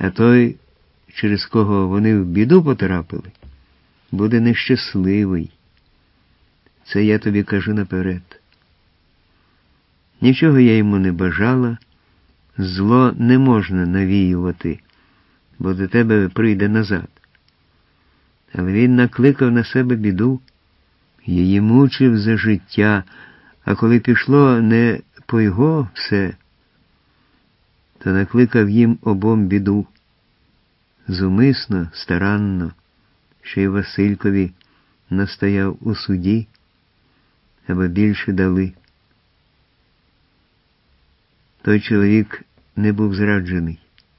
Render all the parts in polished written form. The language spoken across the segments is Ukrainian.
А той, через кого вони в біду потрапили, буде нещасливий. Це я тобі кажу наперед. Нічого я йому не бажала, зло не можна навіювати, бо до тебе прийде назад. Але він накликав на себе біду, її мучив за життя, а коли пішло не по його все, то накликав їм обом біду. Зумисно, старанно, що й Василькові настояв у суді, аби більше дали. Той чоловік не був зраджений.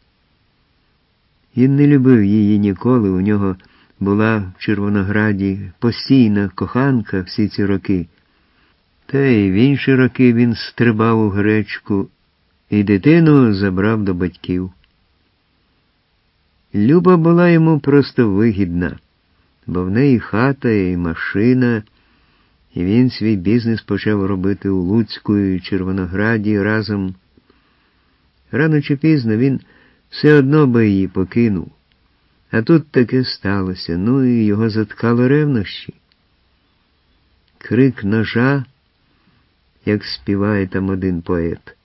Він не любив її ніколи, у нього була в Червонограді постійна коханка всі ці роки. Та й в інші роки він стрибав у гречку і дитину забрав до батьків. Люба була йому просто вигідна, бо в неї хата і машина, і він свій бізнес почав робити у Луцьку і Червонограді разом. Рано чи пізно він все одно би її покинув. А тут таке сталося, ну і його заткали ревнощі. Крик ножа, як співає там один поет.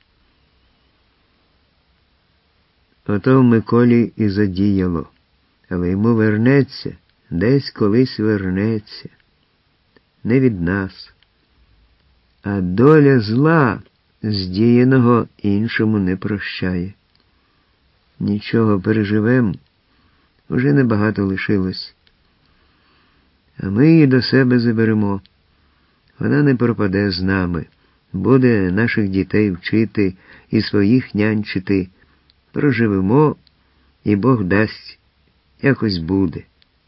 Ото в Миколі і задіяло, але йому вернеться, десь колись вернеться. Не від нас. А доля зла, здіяного, іншому не прощає. Нічого, переживем, уже небагато лишилось. А ми її до себе заберемо. Вона не пропаде з нами, буде наших дітей вчити і своїх нянчити. Проживемо, і Бог дасть, якось буде.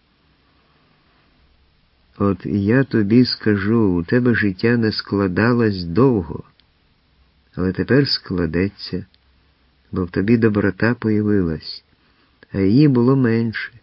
От я тобі скажу, у тебе життя не складалось довго, але тепер складеться, бо в тобі доброта появилась, а її було менше.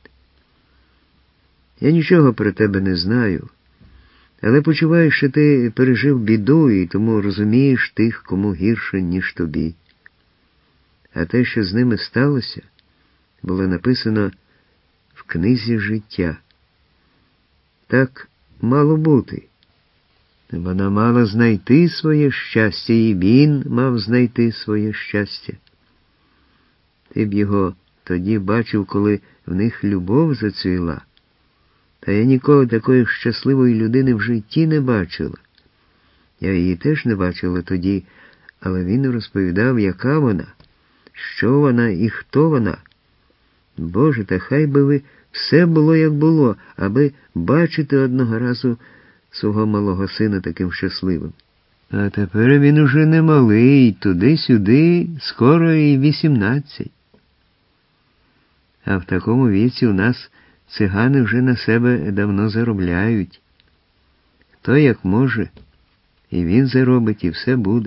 Я нічого про тебе не знаю, але почуваю, що ти пережив біду і тому розумієш тих, кому гірше, ніж тобі. А те, що з ними сталося, було написано в книзі життя. Так мало бути. Вона мала знайти своє щастя, і він мав знайти своє щастя. Ти б його тоді бачив, коли в них любов зацвіла. Та я ніколи такої щасливої людини в житті не бачила. Я її теж не бачила тоді, але він розповідав, яка вона, що вона і хто вона. Боже, та хай би ви все було, як було, аби бачити одного разу свого малого сина таким щасливим. А тепер він уже не малий, туди-сюди, скоро і 18. А в такому віці у нас цигани вже на себе давно заробляють. Хто як може, і він заробить, і все буде.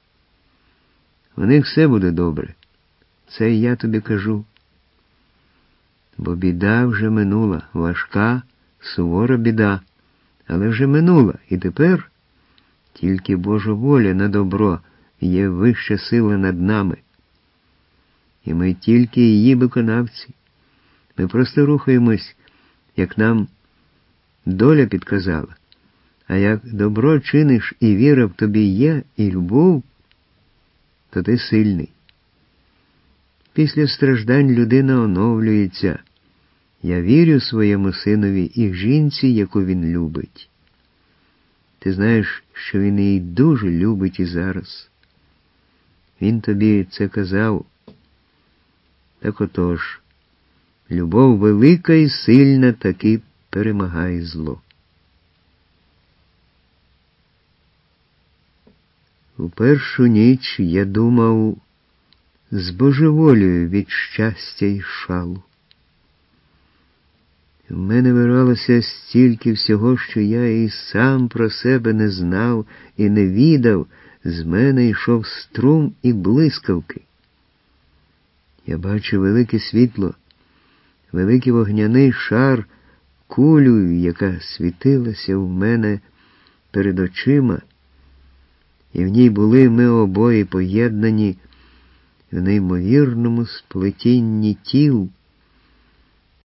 У них все буде добре. Це я тобі кажу. Бо біда вже минула, важка, сувора біда, але вже минула, і тепер тільки Божа воля на добро є вища сила над нами. І ми тільки її виконавці. Ми просто рухаємось, як нам доля підказала. А як добро чиниш і віра в тобі є, і любов, то ти сильний. Після страждань людина оновлюється. Я вірю своєму синові і жінці, яку він любить. Ти знаєш, що він її дуже любить і зараз. Він тобі це казав. Так отож, любов велика і сильна таки перемагає зло. У першу ніч я думав, збожеволію від щастя й шалу. В мене вирвалося стільки всього, що я і сам про себе не знав і не відав, з мене йшов струм і блискавки. Я бачу велике світло, великий вогняний шар, кулю, яка світилася в мене перед очима, і в ній були ми обоє поєднані в неймовірному сплетінні тіл,